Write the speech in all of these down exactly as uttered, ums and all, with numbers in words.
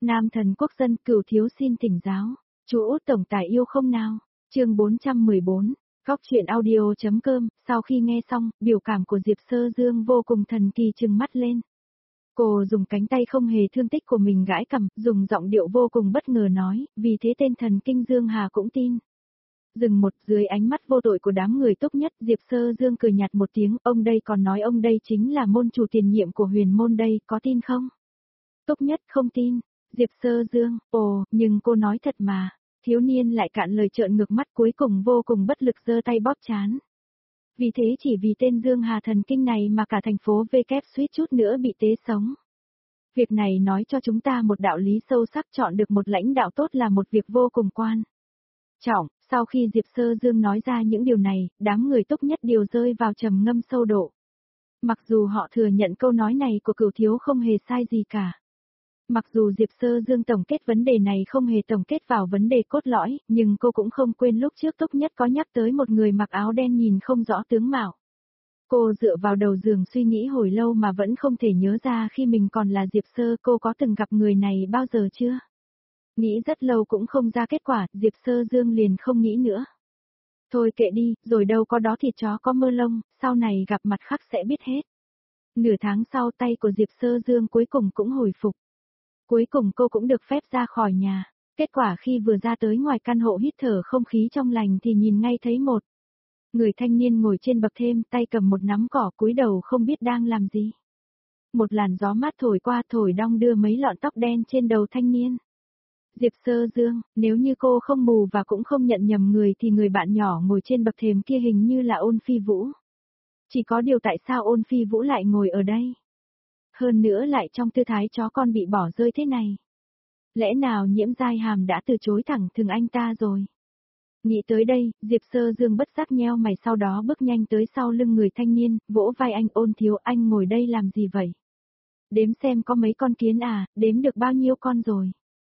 Nam thần quốc dân Cửu thiếu xin thỉnh giáo. Chú Út tổng tài yêu không nào? Chương bốn trăm mười bốn. Góc truyện audio.com. Sau khi nghe xong, biểu cảm của Diệp Sơ Dương vô cùng thần kỳ trừng mắt lên. Cô dùng cánh tay không hề thương tích của mình gãi cằm, dùng giọng điệu vô cùng bất ngờ nói, vì thế tên thần kinh Dương Hà cũng tin. Dừng một, dưới ánh mắt vô tội của đám người Túc Nhất, Diệp Sơ Dương cười nhạt một tiếng, ông đây còn nói ông đây chính là môn chủ tiền nhiệm của huyền môn đây, có tin không? Túc Nhất không tin. Diệp Sơ Dương, ồ, nhưng cô nói thật mà. Thiếu niên lại cạn lời trợn ngược mắt, cuối cùng vô cùng bất lực giơ tay bóp trán. Vì thế chỉ vì tên Dương Hà thần kinh này mà cả thành phố V kép suýt chút nữa bị tế sống. Việc này nói cho chúng ta một đạo lý sâu sắc, chọn được một lãnh đạo tốt là một việc vô cùng quan trọng. Sau khi Diệp Sơ Dương nói ra những điều này, đám người Túc Nhất đều rơi vào trầm ngâm sâu độ. Mặc dù họ thừa nhận câu nói này của Cửu thiếu không hề sai gì cả. Mặc dù Diệp Sơ Dương tổng kết vấn đề này không hề tổng kết vào vấn đề cốt lõi, nhưng cô cũng không quên lúc trước Túc Nhất có nhắc tới một người mặc áo đen nhìn không rõ tướng mạo. Cô dựa vào đầu giường suy nghĩ hồi lâu mà vẫn không thể nhớ ra khi mình còn là Diệp Sơ cô có từng gặp người này bao giờ chưa. Nghĩ rất lâu cũng không ra kết quả, Diệp Sơ Dương liền không nghĩ nữa. Thôi kệ đi, rồi đâu có đó thịt chó có mơ lông, sau này gặp mặt khác sẽ biết hết. Nửa tháng sau tay của Diệp Sơ Dương cuối cùng cũng hồi phục. Cuối cùng cô cũng được phép ra khỏi nhà. Kết quả khi vừa ra tới ngoài căn hộ hít thở không khí trong lành thì nhìn ngay thấy một người thanh niên ngồi trên bậc thềm, tay cầm một nắm cỏ, cúi đầu không biết đang làm gì. Một làn gió mát thổi qua, thổi đong đưa mấy lọn tóc đen trên đầu thanh niên. Diệp Sơ Dương, nếu như cô không mù và cũng không nhận nhầm người thì người bạn nhỏ ngồi trên bậc thềm kia hình như là Ôn Phi Vũ. Chỉ có điều tại sao Ôn Phi Vũ lại ngồi ở đây? Hơn nữa lại trong tư thái chó con bị bỏ rơi thế này. Lẽ nào Nhiễm Giai Hàm đã từ chối thẳng thừng anh ta rồi? Nghĩ tới đây, Diệp Sơ Dương bất giác nheo mày, sau đó bước nhanh tới sau lưng người thanh niên, vỗ vai anh. Ôn thiếu, anh ngồi đây làm gì vậy? Đếm xem có mấy con kiến à, đếm được bao nhiêu con rồi?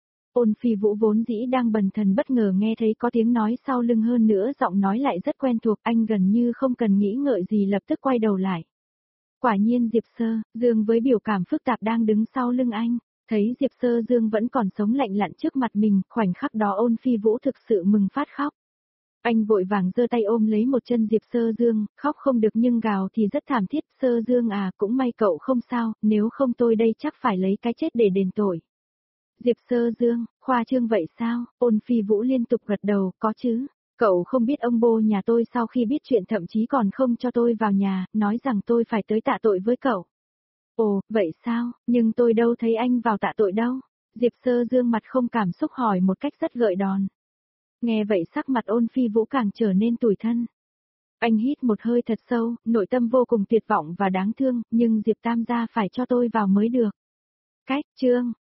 Ôn Phi Vũ vốn dĩ đang bần thần bất ngờ nghe thấy có tiếng nói sau lưng, hơn nữa giọng nói lại rất quen thuộc, anh gần như không cần nghĩ ngợi gì lập tức quay đầu lại. Quả nhiên Diệp Sơ Dương với biểu cảm phức tạp đang đứng sau lưng anh, thấy Diệp Sơ Dương vẫn còn sống lạnh lặn trước mặt mình, khoảnh khắc đó Ôn Phi Vũ thực sự mừng phát khóc. Anh vội vàng giơ tay ôm lấy một chân Diệp Sơ Dương, khóc không được nhưng gào thì rất thảm thiết. Sơ Dương à, cũng may cậu không sao, nếu không tôi đây chắc phải lấy cái chết để đền tội. Diệp Sơ Dương, khoa trương vậy sao? Ôn Phi Vũ liên tục gật đầu, có chứ. Cậu không biết ông bô nhà tôi sau khi biết chuyện thậm chí còn không cho tôi vào nhà, nói rằng tôi phải tới tạ tội với cậu. Ồ, vậy sao, nhưng tôi đâu thấy anh vào tạ tội đâu. Diệp Sơ Dương mặt không cảm xúc hỏi một cách rất gợi đòn. Nghe vậy sắc mặt Ôn Phi Vũ càng trở nên tủi thân. Anh hít một hơi thật sâu, nội tâm vô cùng tuyệt vọng và đáng thương, nhưng Diệp Tam gia phải cho tôi vào mới được. Cách, chương